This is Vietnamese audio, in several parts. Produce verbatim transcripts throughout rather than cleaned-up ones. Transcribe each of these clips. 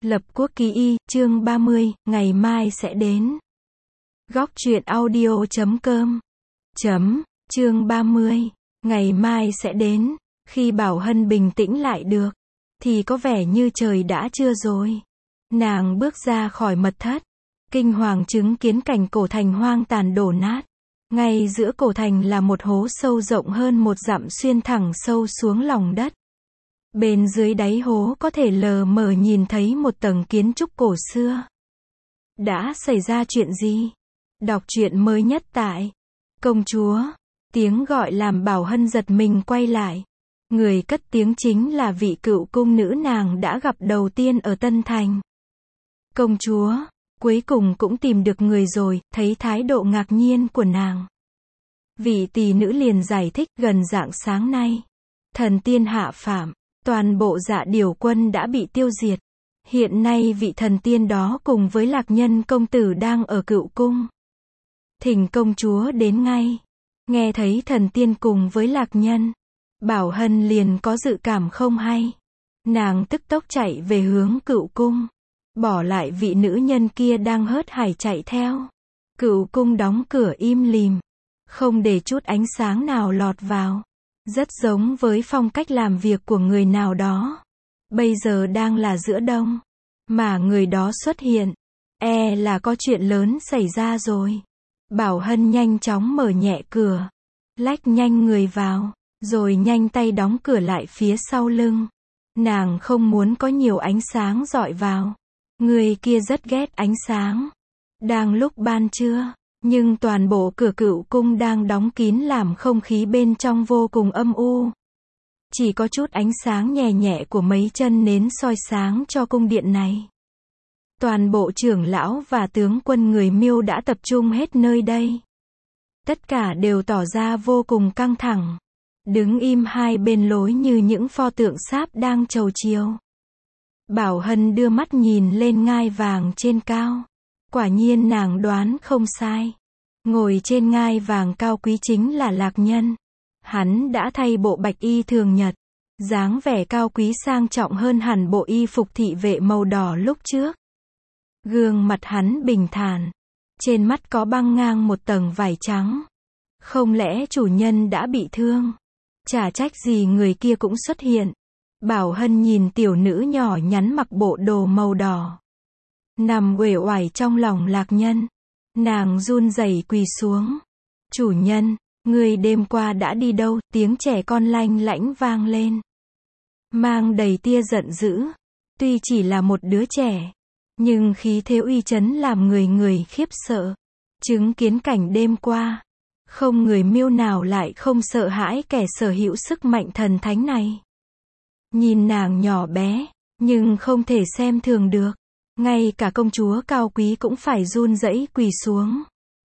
Lập Quốc Ký Y, chương ba mươi, ngày mai sẽ đến. Góc truyện audio chấm com. Chấm, chương ba mươi, ngày mai sẽ đến. Khi Bảo Hân bình tĩnh lại được, thì có vẻ như trời đã trưa rồi. Nàng bước ra khỏi mật thất, kinh hoàng chứng kiến cảnh cổ thành hoang tàn đổ nát. Ngay giữa cổ thành là một hố sâu rộng hơn một dặm xuyên thẳng sâu xuống lòng đất. Bên dưới đáy hố có thể lờ mờ nhìn thấy một tầng kiến trúc cổ xưa. Đã xảy ra chuyện gì? Đọc truyện mới nhất tại Công Chúa. Tiếng gọi làm Bảo Hân giật mình quay lại. Người cất tiếng chính là vị cựu cung nữ nàng đã gặp đầu tiên ở Tân Thành. Công chúa, cuối cùng cũng tìm được người rồi. Thấy thái độ ngạc nhiên của nàng, vị tỷ nữ liền giải thích, gần rạng sáng nay, thần tiên hạ phàm, toàn bộ Dạ Điểu quân đã bị tiêu diệt. Hiện nay vị thần tiên đó cùng với Lạc Nhân công tử đang ở cựu cung. Thỉnh công chúa đến ngay. Nghe thấy thần tiên cùng với Lạc Nhân, Bảo Hân liền có dự cảm không hay. Nàng tức tốc chạy về hướng cựu cung, bỏ lại vị nữ nhân kia đang hớt hải chạy theo. Cựu cung đóng cửa im lìm, không để chút ánh sáng nào lọt vào. Rất giống với phong cách làm việc của người nào đó. Bây giờ đang là giữa đông, mà người đó xuất hiện, e là có chuyện lớn xảy ra rồi. Bảo Hân nhanh chóng mở nhẹ cửa, lách nhanh người vào, rồi nhanh tay đóng cửa lại phía sau lưng. Nàng không muốn có nhiều ánh sáng dọi vào. Người kia rất ghét ánh sáng. Đang lúc ban trưa, nhưng toàn bộ cửa cựu cung đang đóng kín làm không khí bên trong vô cùng âm u. Chỉ có chút ánh sáng nhẹ nhẹ của mấy chân nến soi sáng cho cung điện này. Toàn bộ trưởng lão và tướng quân người Miêu đã tập trung hết nơi đây. Tất cả đều tỏ ra vô cùng căng thẳng, đứng im hai bên lối như những pho tượng sáp đang chầu chiều. Bảo Hân đưa mắt nhìn lên ngai vàng trên cao. Quả nhiên nàng đoán không sai. Ngồi trên ngai vàng cao quý chính là Lạc Nhân. Hắn đã thay bộ bạch y thường nhật, dáng vẻ cao quý sang trọng hơn hẳn bộ y phục thị vệ màu đỏ lúc trước. Gương mặt hắn bình thản, trên mắt có băng ngang một tầng vải trắng. Không lẽ chủ nhân đã bị thương? Chả trách gì người kia cũng xuất hiện. Bảo Hân nhìn tiểu nữ nhỏ nhắn mặc bộ đồ màu đỏ, nằm uể oải trong lòng Lạc Nhân. Nàng run rẩy quỳ xuống. Chủ nhân, người đêm qua đã đi đâu? Tiếng trẻ con lanh lảnh vang lên, mang đầy tia giận dữ. Tuy chỉ là một đứa trẻ, nhưng khí thế uy chấn làm người người khiếp sợ. Chứng kiến cảnh đêm qua, không người Miêu nào lại không sợ hãi kẻ sở hữu sức mạnh thần thánh này. Nhìn nàng nhỏ bé, nhưng không thể xem thường được. Ngay cả công chúa cao quý cũng phải run rẩy quỳ xuống.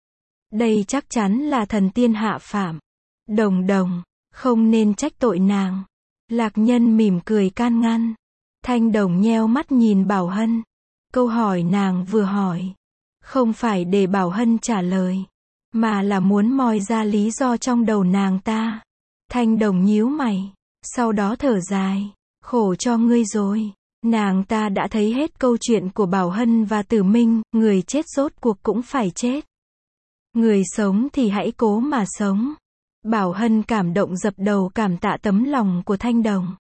Đây chắc chắn là thần tiên hạ phàm. Đồng đồng, không nên trách tội nàng. Lạc Nhân mỉm cười can ngăn. Thanh Đồng nheo mắt nhìn Bảo Hân. Câu hỏi nàng vừa hỏi, không phải để Bảo Hân trả lời, mà là muốn moi ra lý do trong đầu nàng ta. Thanh Đồng nhíu mày, sau đó thở dài. Khổ cho ngươi rồi. Nàng ta đã thấy hết câu chuyện của Bảo Hân và Tử Minh. Người chết rốt cuộc cũng phải chết. Người sống thì hãy cố mà sống. Bảo Hân cảm động dập đầu cảm tạ tấm lòng của Thanh Đồng.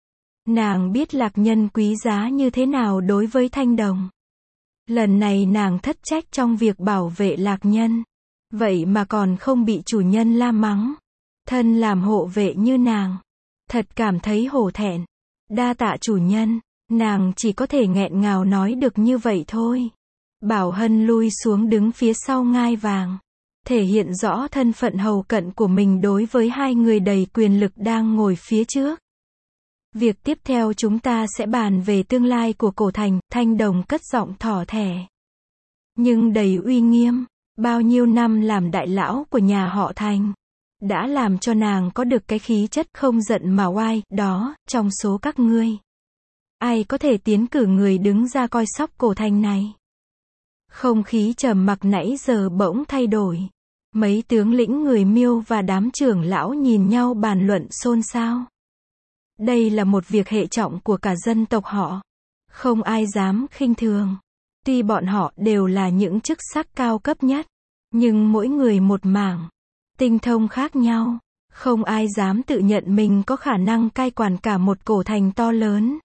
Nàng biết Lạc Nhân quý giá như thế nào đối với Thanh Đồng. Lần này nàng thất trách trong việc bảo vệ Lạc Nhân. Vậy mà còn không bị chủ nhân la mắng. Thân làm hộ vệ như nàng, thật cảm thấy hổ thẹn. Đa tạ chủ nhân. Nàng chỉ có thể nghẹn ngào nói được như vậy thôi. Bảo Hân lui xuống đứng phía sau ngai vàng, thể hiện rõ thân phận hầu cận của mình đối với hai người đầy quyền lực đang ngồi phía trước. Việc tiếp theo chúng ta sẽ bàn về tương lai của cổ thành. Thanh Đồng cất giọng thỏ thẻ, nhưng đầy uy nghiêm. Bao nhiêu năm làm đại lão của nhà họ Thành, đã làm cho nàng có được cái khí chất không giận mà oai đó. Trong số các ngươi, ai có thể tiến cử người đứng ra coi sóc cổ thành này? Không khí trầm mặc nãy giờ bỗng thay đổi. Mấy tướng lĩnh người Miêu và đám trưởng lão nhìn nhau bàn luận xôn xao. Đây là một việc hệ trọng của cả dân tộc họ. Không ai dám khinh thường. Tuy bọn họ đều là những chức sắc cao cấp nhất, nhưng mỗi người một mảng, tinh thông khác nhau. Không ai dám tự nhận mình có khả năng cai quản cả một cổ thành to lớn.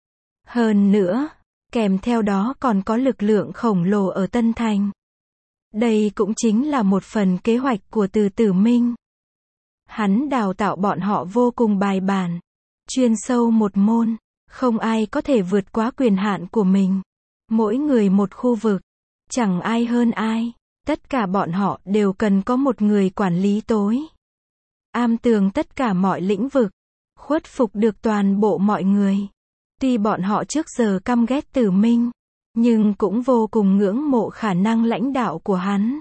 Hơn nữa, kèm theo đó còn có lực lượng khổng lồ ở Tân Thành. Đây cũng chính là một phần kế hoạch của Từ Tử Minh. Hắn đào tạo bọn họ vô cùng bài bản, chuyên sâu một môn, không ai có thể vượt quá quyền hạn của mình. Mỗi người một khu vực, chẳng ai hơn ai, tất cả bọn họ đều cần có một người quản lý tối. Am tường tất cả mọi lĩnh vực, khuất phục được toàn bộ mọi người. Tuy bọn họ trước giờ căm ghét Tử Minh, nhưng cũng vô cùng ngưỡng mộ khả năng lãnh đạo của hắn.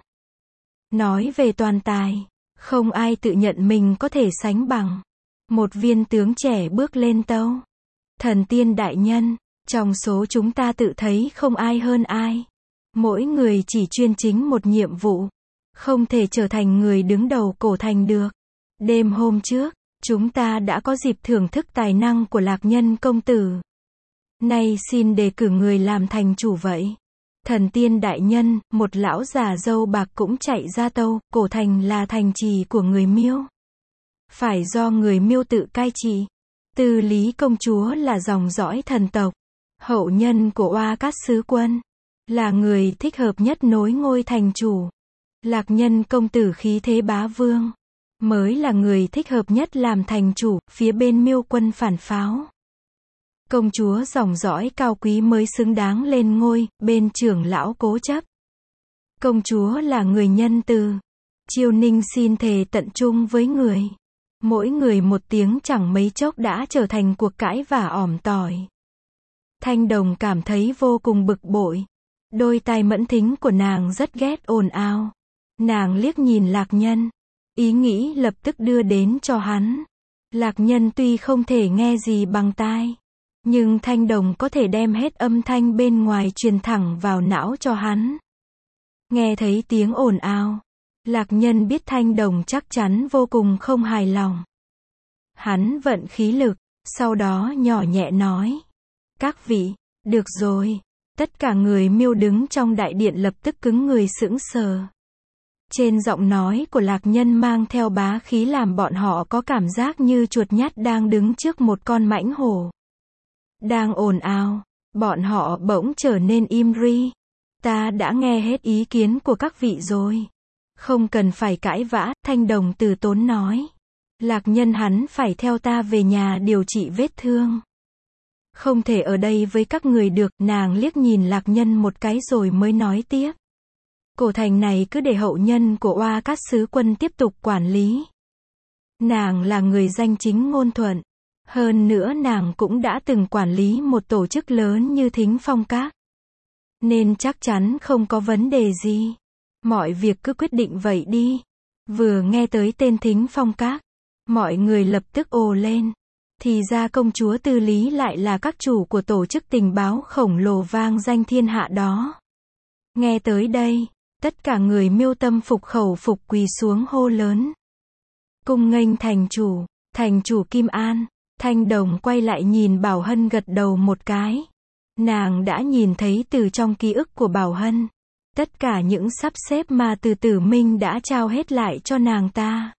Nói về toàn tài, không ai tự nhận mình có thể sánh bằng. Một viên tướng trẻ bước lên tâu. Thần tiên đại nhân, trong số chúng ta tự thấy không ai hơn ai. Mỗi người chỉ chuyên chính một nhiệm vụ, không thể trở thành người đứng đầu cổ thành được. Đêm hôm trước, chúng ta đã có dịp thưởng thức tài năng của Lạc Nhân công tử. Nay xin đề cử người làm thành chủ vậy. Thần tiên đại nhân, một lão già râu bạc cũng chạy ra tâu, cổ thành là thành trì của người Miêu. Phải do người Miêu tự cai trị. Tư Lý công chúa là dòng dõi thần tộc, hậu nhân của Oa Cát sứ quân, là người thích hợp nhất nối ngôi thành chủ. Lạc Nhân công tử khí thế bá vương, mới là người thích hợp nhất làm thành chủ, phía bên Miêu quân phản pháo. Công chúa dòng dõi cao quý mới xứng đáng lên ngôi, bên trưởng lão cố chấp. Công chúa là người nhân từ. Chiêu Ninh xin thề tận trung với người. Mỗi người một tiếng chẳng mấy chốc đã trở thành cuộc cãi vả ỏm tỏi. Thanh Đồng cảm thấy vô cùng bực bội. Đôi tai mẫn thính của nàng rất ghét ồn ào. Nàng liếc nhìn Lạc Nhân, ý nghĩ lập tức đưa đến cho hắn. Lạc Nhân tuy không thể nghe gì bằng tai, nhưng Thanh Đồng có thể đem hết âm thanh bên ngoài truyền thẳng vào não cho hắn. Nghe thấy tiếng ồn ào, Lạc Nhân biết Thanh Đồng chắc chắn vô cùng không hài lòng. Hắn vận khí lực, sau đó nhỏ nhẹ nói. Các vị, được rồi. Tất cả người Miêu đứng trong đại điện lập tức cứng người sững sờ. Trên giọng nói của Lạc Nhân mang theo bá khí làm bọn họ có cảm giác như chuột nhắt đang đứng trước một con mãnh hổ. Đang ồn ào, bọn họ bỗng trở nên im ri. Ta đã nghe hết ý kiến của các vị rồi. Không cần phải cãi vã, Thanh Đồng từ tốn nói. Lạc Nhân hắn phải theo ta về nhà điều trị vết thương. Không thể ở đây với các người được, nàng liếc nhìn Lạc Nhân một cái rồi mới nói tiếp. Cổ thành này cứ để hậu nhân của Oa Cát sứ quân tiếp tục quản lý. Nàng là người danh chính ngôn thuận. Hơn nữa nàng cũng đã từng quản lý một tổ chức lớn như Thính Phong Các. Nên chắc chắn không có vấn đề gì. Mọi việc cứ quyết định vậy đi. Vừa nghe tới tên Thính Phong Các, mọi người lập tức ồ lên. Thì ra công chúa Tư Lý lại là các chủ của tổ chức tình báo khổng lồ vang danh thiên hạ đó. Nghe tới đây, tất cả người Miêu tâm phục khẩu phục quỳ xuống hô lớn. Cung nghênh thành chủ, thành chủ Kim An. Thanh Đồng quay lại nhìn Bảo Hân gật đầu một cái. Nàng đã nhìn thấy từ trong ký ức của Bảo Hân, tất cả những sắp xếp mà Từ Tử Minh đã trao hết lại cho nàng ta.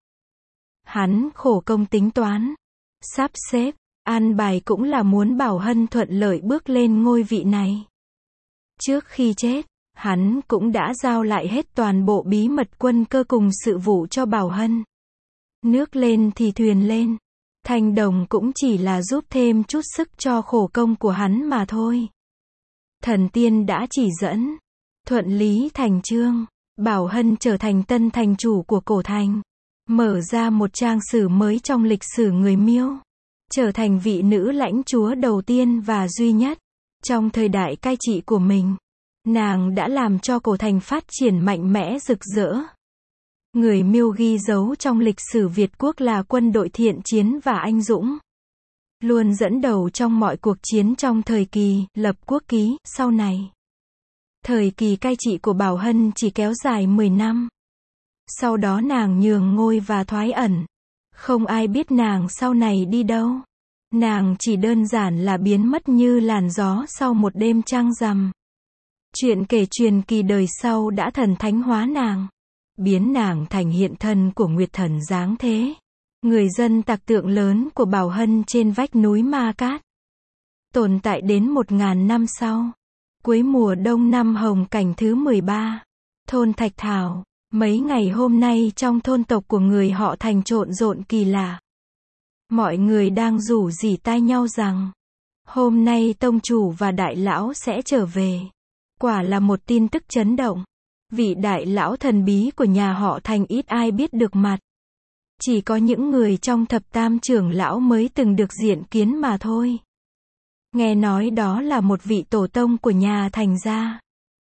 Hắn khổ công tính toán, sắp xếp, an bài cũng là muốn Bảo Hân thuận lợi bước lên ngôi vị này. Trước khi chết, hắn cũng đã giao lại hết toàn bộ bí mật quân cơ cùng sự vụ cho Bảo Hân. Nước lên thì thuyền lên. Thanh Đồng cũng chỉ là giúp thêm chút sức cho khổ công của hắn mà thôi. Thần tiên đã chỉ dẫn, thuận lý thành chương, Bảo Hân trở thành tân thành chủ của cổ thành, mở ra một trang sử mới trong lịch sử người Miêu, trở thành vị nữ lãnh chúa đầu tiên và duy nhất. Trong thời đại cai trị của mình, nàng đã làm cho cổ thành phát triển mạnh mẽ rực rỡ. Người Miêu ghi dấu trong lịch sử Việt quốc là quân đội thiện chiến và anh dũng, luôn dẫn đầu trong mọi cuộc chiến trong thời kỳ lập quốc ký. Sau này, thời kỳ cai trị của Bảo Hân chỉ kéo dài mười năm. Sau đó nàng nhường ngôi và thoái ẩn. Không ai biết nàng sau này đi đâu. Nàng chỉ đơn giản là biến mất như làn gió sau một đêm trăng rằm. Chuyện kể truyền kỳ đời sau đã thần thánh hóa nàng, biến nàng thành hiện thân của Nguyệt Thần giáng thế. Người dân tạc tượng lớn của Bảo Hân trên vách núi Ma Cát. Tồn tại đến một ngàn năm sau. Cuối mùa đông năm Hồng Cảnh thứ mười ba. Thôn Thạch Thảo. Mấy ngày hôm nay trong thôn tộc của người họ Thành trộn rộn kỳ lạ. Mọi người đang rủ rỉ tai nhau rằng hôm nay tông chủ và đại lão sẽ trở về. Quả là một tin tức chấn động. Vị đại lão thần bí của nhà họ Thành ít ai biết được mặt. Chỉ có những người trong thập tam trưởng lão mới từng được diện kiến mà thôi. Nghe nói đó là một vị tổ tông của nhà Thành gia.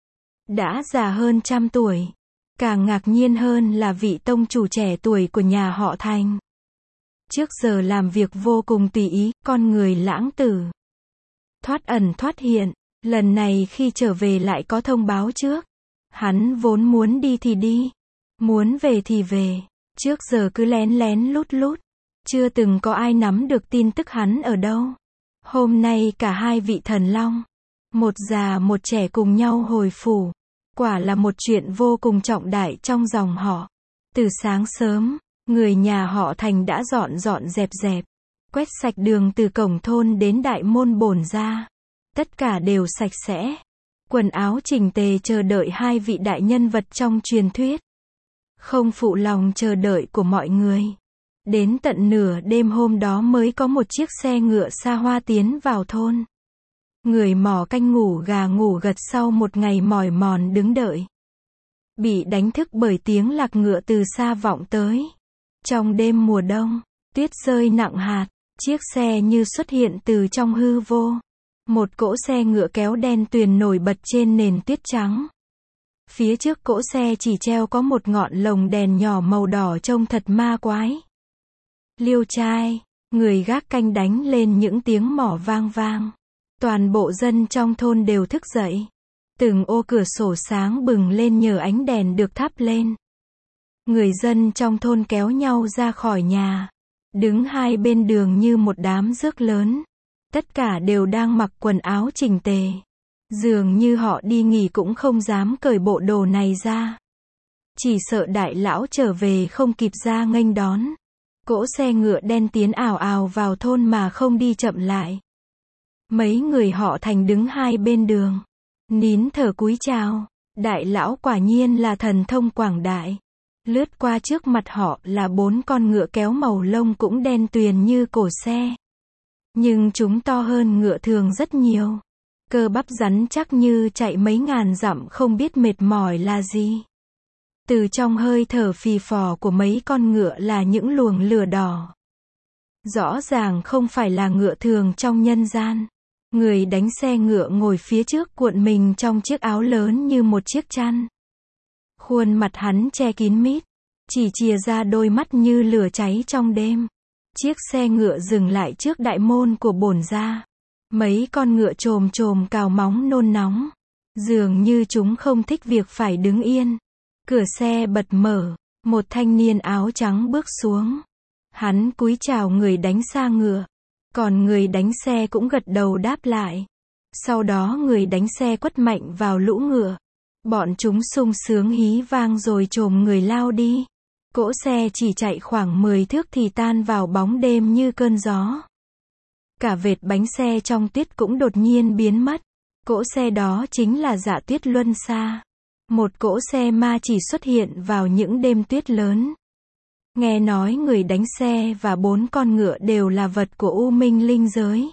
Đã già hơn trăm tuổi. Càng ngạc nhiên hơn là vị tông chủ trẻ tuổi của nhà họ Thành. Trước giờ làm việc vô cùng tùy ý, con người lãng tử. Thoát ẩn thoát hiện, lần này khi trở về lại có thông báo trước. Hắn vốn muốn đi thì đi, muốn về thì về. Trước giờ cứ lén lén lút lút, chưa từng có ai nắm được tin tức hắn ở đâu. Hôm nay cả hai vị thần long, một già một trẻ cùng nhau hồi phủ. Quả là một chuyện vô cùng trọng đại trong dòng họ. Từ sáng sớm, người nhà họ Thành đã dọn dọn dẹp dẹp, quét sạch đường từ cổng thôn đến đại môn bổn ra. Tất cả đều sạch sẽ, quần áo chỉnh tề chờ đợi hai vị đại nhân vật trong truyền thuyết. Không phụ lòng chờ đợi của mọi người. Đến tận nửa đêm hôm đó mới có một chiếc xe ngựa xa hoa tiến vào thôn. Người mò canh ngủ gà ngủ gật sau một ngày mỏi mòn đứng đợi. Bị đánh thức bởi tiếng lạc ngựa từ xa vọng tới. Trong đêm mùa đông, tuyết rơi nặng hạt, chiếc xe như xuất hiện từ trong hư vô. Một cỗ xe ngựa kéo đen tuyền nổi bật trên nền tuyết trắng. Phía trước cỗ xe chỉ treo có một ngọn lồng đèn nhỏ màu đỏ trông thật ma quái. Liêu trai, người gác canh đánh lên những tiếng mỏ vang vang. Toàn bộ dân trong thôn đều thức dậy. Từng ô cửa sổ sáng bừng lên nhờ ánh đèn được thắp lên. Người dân trong thôn kéo nhau ra khỏi nhà, đứng hai bên đường như một đám rước lớn. Tất cả đều đang mặc quần áo chỉnh tề. Dường như họ đi nghỉ cũng không dám cởi bộ đồ này ra. Chỉ sợ đại lão trở về không kịp ra nghênh đón. Cỗ xe ngựa đen tiến ào ào vào thôn mà không đi chậm lại. Mấy người họ Thành đứng hai bên đường, nín thở cúi chào. Đại lão quả nhiên là thần thông quảng đại. Lướt qua trước mặt họ là bốn con ngựa kéo màu lông cũng đen tuyền như cổ xe. Nhưng chúng to hơn ngựa thường rất nhiều. Cơ bắp rắn chắc như chạy mấy ngàn dặm không biết mệt mỏi là gì. Từ trong hơi thở phì phò của mấy con ngựa là những luồng lửa đỏ. Rõ ràng không phải là ngựa thường trong nhân gian. Người đánh xe ngựa ngồi phía trước cuộn mình trong chiếc áo lớn như một chiếc chăn. Khuôn mặt hắn che kín mít, chỉ chìa ra đôi mắt như lửa cháy trong đêm. Chiếc xe ngựa dừng lại trước đại môn của bổn gia. Mấy con ngựa chồm chồm cào móng nôn nóng. Dường như chúng không thích việc phải đứng yên. Cửa xe bật mở, một thanh niên áo trắng bước xuống. Hắn cúi chào người đánh xa ngựa. Còn người đánh xe cũng gật đầu đáp lại. Sau đó người đánh xe quất mạnh vào lũ ngựa. Bọn chúng sung sướng hí vang rồi chồm người lao đi. Cỗ xe chỉ chạy khoảng mười thước thì tan vào bóng đêm như cơn gió. Cả vệt bánh xe trong tuyết cũng đột nhiên biến mất. Cỗ xe đó chính là Dạ Tuyết Luân Xa. Một cỗ xe ma chỉ xuất hiện vào những đêm tuyết lớn. Nghe nói người đánh xe và bốn con ngựa đều là vật của U Minh linh giới.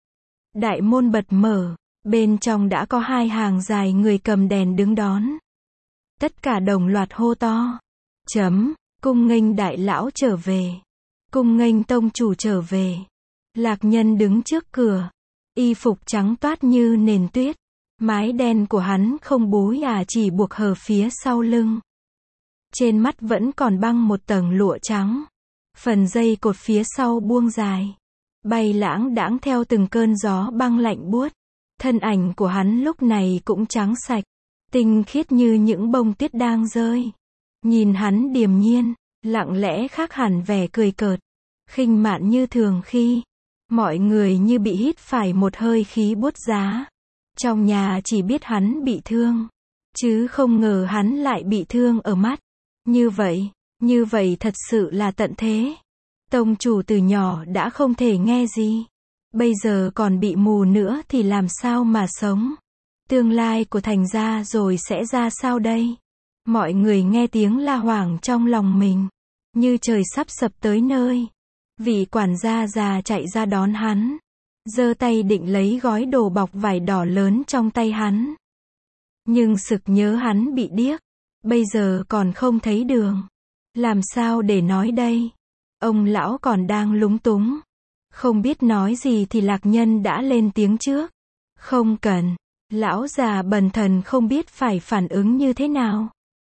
Đại môn bật mở, bên trong đã có hai hàng dài người cầm đèn đứng đón. Tất cả đồng loạt hô to. Chấm, cung nghênh đại lão trở về. Cung nghênh tông chủ trở về. Lạc Nhân đứng trước cửa. Y phục trắng toát như nền tuyết. Mái đen của hắn không búi à chỉ buộc hở phía sau lưng. Trên mắt vẫn còn băng một tầng lụa trắng. Phần dây cột phía sau buông dài. Bay lãng đãng theo từng cơn gió băng lạnh buốt. Thân ảnh của hắn lúc này cũng trắng sạch. Tinh khiết như những bông tuyết đang rơi. Nhìn hắn điềm nhiên, lặng lẽ khác hẳn vẻ cười cợt. Khinh mạn như thường khi. Mọi người như bị hít phải một hơi khí buốt giá. Trong nhà chỉ biết hắn bị thương, chứ không ngờ hắn lại bị thương ở mắt. Như vậy, như vậy thật sự là tận thế. Tông chủ từ nhỏ đã không thể nghe gì. Bây giờ còn bị mù nữa thì làm sao mà sống? Tương lai của Thành gia rồi sẽ ra sao đây? Mọi người nghe tiếng la hoảng trong lòng mình. Như trời sắp sập tới nơi. Vị quản gia già chạy ra đón hắn. Giơ tay định lấy gói đồ bọc vải đỏ lớn trong tay hắn. Nhưng sực nhớ hắn bị điếc. Bây giờ còn không thấy đường. Làm sao để nói đây? Ông lão còn đang lúng túng. Không biết nói gì thì Lạc Nhân đã lên tiếng trước. Không cần. Lão già bần thần không biết phải phản ứng như thế nào.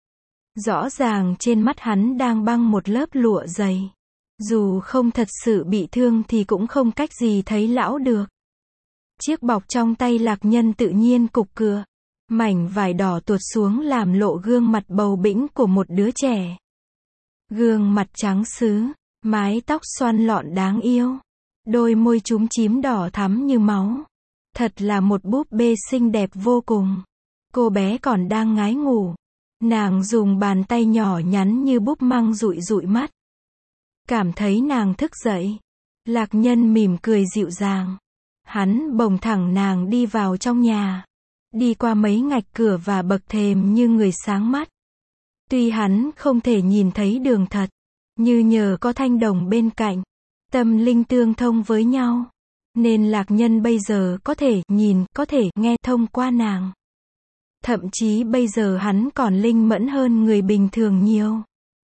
Rõ ràng trên mắt hắn đang băng một lớp lụa dày. Dù không thật sự bị thương thì cũng không cách gì thấy lão được. Chiếc bọc trong tay Lạc Nhân tự nhiên cục cựa. Mảnh vải đỏ tuột xuống làm lộ gương mặt bầu bĩnh của một đứa trẻ. Gương mặt trắng sứ, mái tóc xoăn lọn đáng yêu. Đôi môi chúm chím đỏ thắm như máu. Thật là một búp bê xinh đẹp vô cùng. Cô bé còn đang ngái ngủ. Nàng dùng bàn tay nhỏ nhắn như búp măng dụi dụi mắt. Cảm thấy nàng thức dậy. Lạc Nhân mỉm cười dịu dàng. Hắn bồng thẳng nàng đi vào trong nhà. Đi qua mấy ngạch cửa và bậc thềm như người sáng mắt. Tuy hắn không thể nhìn thấy đường thật, như nhờ có thanh đồng bên cạnh, tâm linh tương thông với nhau, nên Lạc Nhân bây giờ có thể nhìn, có thể nghe thông qua nàng. Thậm chí bây giờ hắn còn linh mẫn hơn người bình thường nhiều.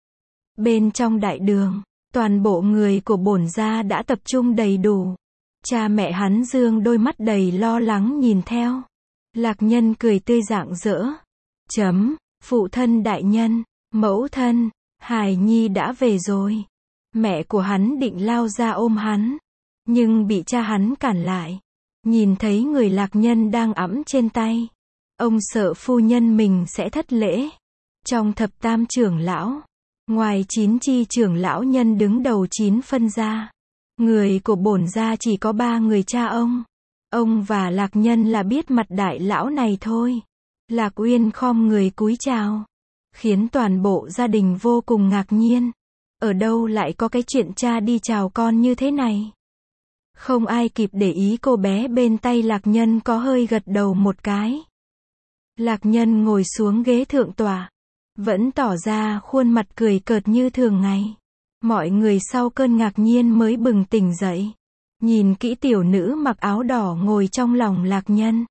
Bên trong đại đường, toàn bộ người của bổn gia đã tập trung đầy đủ. Cha mẹ hắn dương đôi mắt đầy lo lắng nhìn theo. Lạc Nhân cười tươi rạng rỡ. Chấm, phụ thân đại nhân, mẫu thân, Hải Nhi đã về rồi. Mẹ của hắn định lao ra ôm hắn, nhưng bị cha hắn cản lại. Nhìn thấy người Lạc Nhân đang ẵm trên tay, ông sợ phu nhân mình sẽ thất lễ. Trong thập tam trưởng lão, ngoài chín chi trưởng lão nhân đứng đầu chín phân gia, người của bổn gia chỉ có ba người cha ông. Ông và Lạc Nhân là biết mặt đại lão này thôi. Lạc Uyên khom người cúi chào, khiến toàn bộ gia đình vô cùng ngạc nhiên. Ở đâu lại có cái chuyện cha đi chào con như thế này? Không ai kịp để ý cô bé bên tay Lạc Nhân có hơi gật đầu một cái. Lạc Nhân ngồi xuống ghế thượng tọa, vẫn tỏ ra khuôn mặt cười cợt như thường ngày. Mọi người sau cơn ngạc nhiên mới bừng tỉnh dậy. Nhìn kỹ tiểu nữ mặc áo đỏ ngồi trong lòng Lạc Nhân.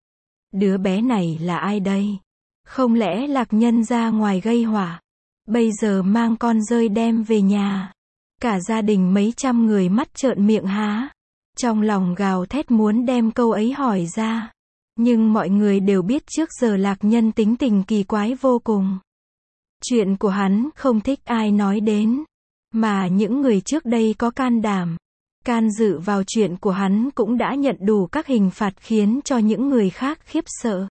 Đứa bé này là ai đây? Không lẽ Lạc Nhân ra ngoài gây họa? Bây giờ mang con rơi đem về nhà. Cả gia đình mấy trăm người mắt trợn miệng há. Trong lòng gào thét muốn đem câu ấy hỏi ra. Nhưng mọi người đều biết trước giờ Lạc Nhân tính tình kỳ quái vô cùng. Chuyện của hắn không thích ai nói đến. Mà những người trước đây có can đảm, can dự vào chuyện của hắn cũng đã nhận đủ các hình phạt khiến cho những người khác khiếp sợ.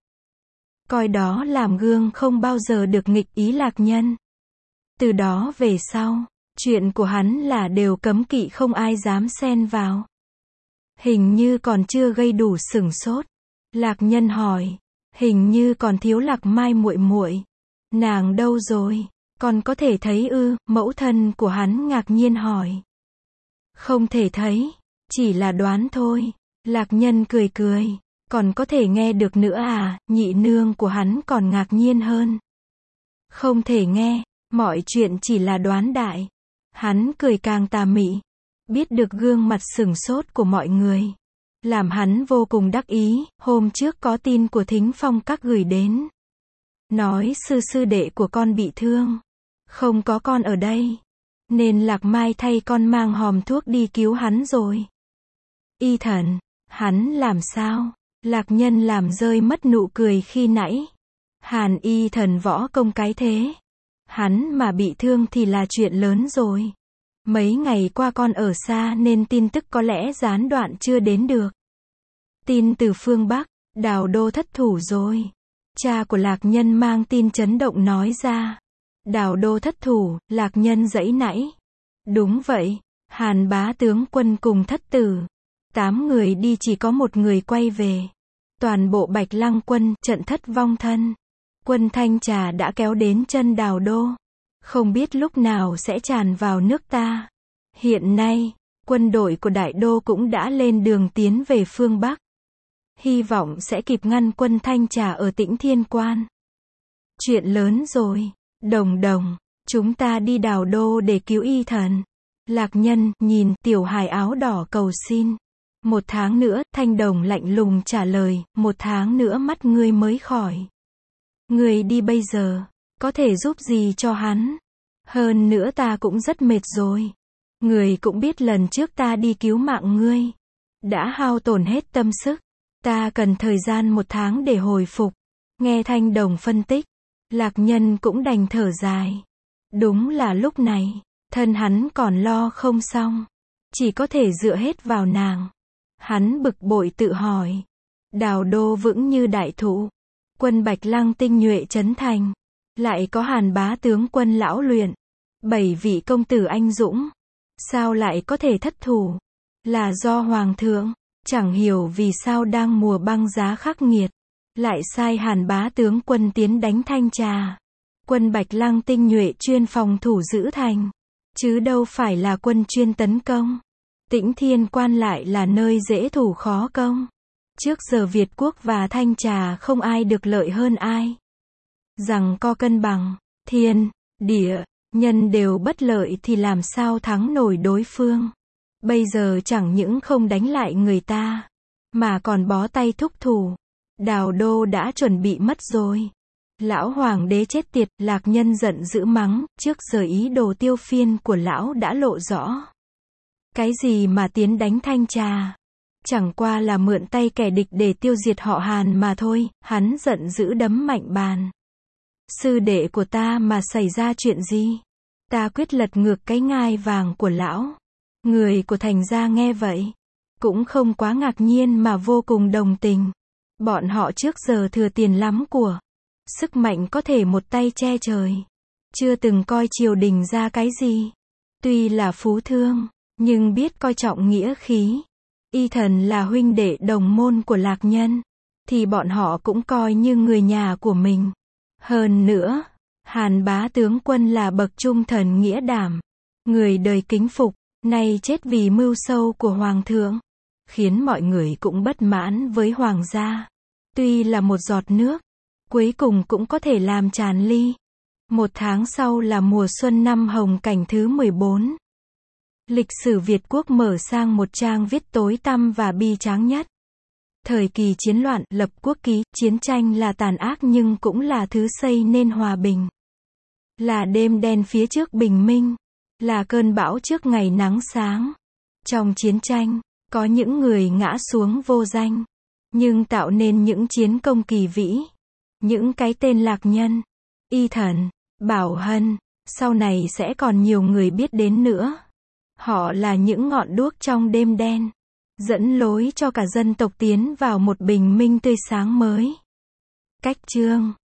Coi đó làm gương không bao giờ được nghịch ý Lạc Nhân. Từ đó về sau, chuyện của hắn là đều cấm kỵ không ai dám xen vào. Hình như còn chưa gây đủ sửng sốt. Lạc Nhân hỏi, hình như còn thiếu Lạc Mai muội muội. Nàng đâu rồi? Còn có thể thấy ư? Mẫu thân của hắn ngạc nhiên hỏi. Không thể thấy, chỉ là đoán thôi. Lạc Nhân cười cười, còn có thể nghe được nữa à? Nhị nương của hắn còn ngạc nhiên hơn. Không thể nghe, mọi chuyện chỉ là đoán đại. Hắn cười càng tà mị, biết được gương mặt sửng sốt của mọi người, làm hắn vô cùng đắc ý. Hôm trước có tin của Thính Phong các gửi đến, nói sư sư đệ của con bị thương, không có con ở đây, nên Lạc Mai thay con mang hòm thuốc đi cứu hắn rồi. Y Thần, hắn làm sao? Lạc Nhân làm rơi mất nụ cười khi nãy. Hàn Y Thần võ công cái thế, hắn mà bị thương thì là chuyện lớn rồi. Mấy ngày qua con ở xa nên tin tức có lẽ gián đoạn chưa đến được. Tin từ phương Bắc, Đào Đô thất thủ rồi. Cha của Lạc Nhân mang tin chấn động nói ra. Đào Đô thất thủ, Lạc Nhân giãy nảy. Đúng vậy, Hàn bá tướng quân cùng thất tử. Tám người đi chỉ có một người quay về. Toàn bộ Bạch Lăng quân, trận thất vong thân. Quân Thanh Trà đã kéo đến chân Đào Đô. Không biết lúc nào sẽ tràn vào nước ta. Hiện nay, quân đội của Đại Đô cũng đã lên đường tiến về phương Bắc. Hy vọng sẽ kịp ngăn quân Thanh Trà ở Tĩnh Thiên Quan. Chuyện lớn rồi. Đồng Đồng, chúng ta đi Đào Đô để cứu y thần. Lạc Nhân, nhìn, tiểu hài áo đỏ cầu xin. Một tháng nữa, Thanh Đồng lạnh lùng trả lời, một tháng nữa mắt ngươi mới khỏi. Ngươi đi bây giờ, có thể giúp gì cho hắn? Hơn nữa ta cũng rất mệt rồi. Ngươi cũng biết lần trước ta đi cứu mạng ngươi. Đã hao tổn hết tâm sức. Ta cần thời gian một tháng để hồi phục. Nghe Thanh Đồng phân tích, Lạc Nhân cũng đành thở dài. Đúng là lúc này, thân hắn còn lo không xong. Chỉ có thể dựa hết vào nàng. Hắn bực bội tự hỏi. Đào Đô vững như đại thụ. Quân Bạch Lăng tinh nhuệ trấn thành. Lại có Hàn Bá tướng quân lão luyện. Bảy vị công tử anh dũng. Sao lại có thể thất thủ? Là do Hoàng thượng. Chẳng hiểu vì sao đang mùa băng giá khắc nghiệt. Lại sai Hàn Bá tướng quân tiến đánh Thanh Trà. Quân Bạch Lăng tinh nhuệ chuyên phòng thủ giữ thành. Chứ đâu phải là quân chuyên tấn công. Tĩnh Thiên Quan lại là nơi dễ thủ khó công. Trước giờ Việt Quốc và Thanh Trà không ai được lợi hơn ai. Rằng co cân bằng, thiên, địa, nhân đều bất lợi thì làm sao thắng nổi đối phương. Bây giờ chẳng những không đánh lại người ta, mà còn bó tay thúc thủ. Đào Đô đã chuẩn bị mất rồi. Lão hoàng đế chết tiệt, Lạc Nhân giận dữ mắng, trước giờ ý đồ tiêu phiên của lão đã lộ rõ. Cái gì mà tiến đánh Thanh Trà? Chẳng qua là mượn tay kẻ địch để tiêu diệt họ Hàn mà thôi. Hắn giận dữ đấm mạnh bàn. Sư đệ của ta mà xảy ra chuyện gì? Ta quyết lật ngược cái ngai vàng của lão. Người của Thành gia nghe vậy, cũng không quá ngạc nhiên mà vô cùng đồng tình. Bọn họ trước giờ thừa tiền lắm của. Sức mạnh có thể một tay che trời. Chưa từng coi triều đình ra cái gì. Tuy là phú thương, nhưng biết coi trọng nghĩa khí. Y thần là huynh đệ đồng môn của Lạc Nhân, thì bọn họ cũng coi như người nhà của mình. Hơn nữa, Hàn Bá tướng quân là bậc trung thần nghĩa đảm. Người đời kính phục, nay chết vì mưu sâu của Hoàng thượng. Khiến mọi người cũng bất mãn với Hoàng gia. Tuy là một giọt nước, cuối cùng cũng có thể làm tràn ly. Một tháng sau là mùa xuân năm Hồng Cảnh thứ mười bốn. Lịch sử Việt Quốc mở sang một trang viết tối tăm và bi tráng nhất. Thời kỳ chiến loạn, lập quốc ký, chiến tranh là tàn ác nhưng cũng là thứ xây nên hòa bình. Là đêm đen phía trước bình minh. Là cơn bão trước ngày nắng sáng. Trong chiến tranh, có những người ngã xuống vô danh. Nhưng tạo nên những chiến công kỳ vĩ. Những cái tên Lạc Nhân, Y Thần, Bảo Hân, sau này sẽ còn nhiều người biết đến nữa. Họ là những ngọn đuốc trong đêm đen, dẫn lối cho cả dân tộc tiến vào một bình minh tươi sáng mới. Cách chương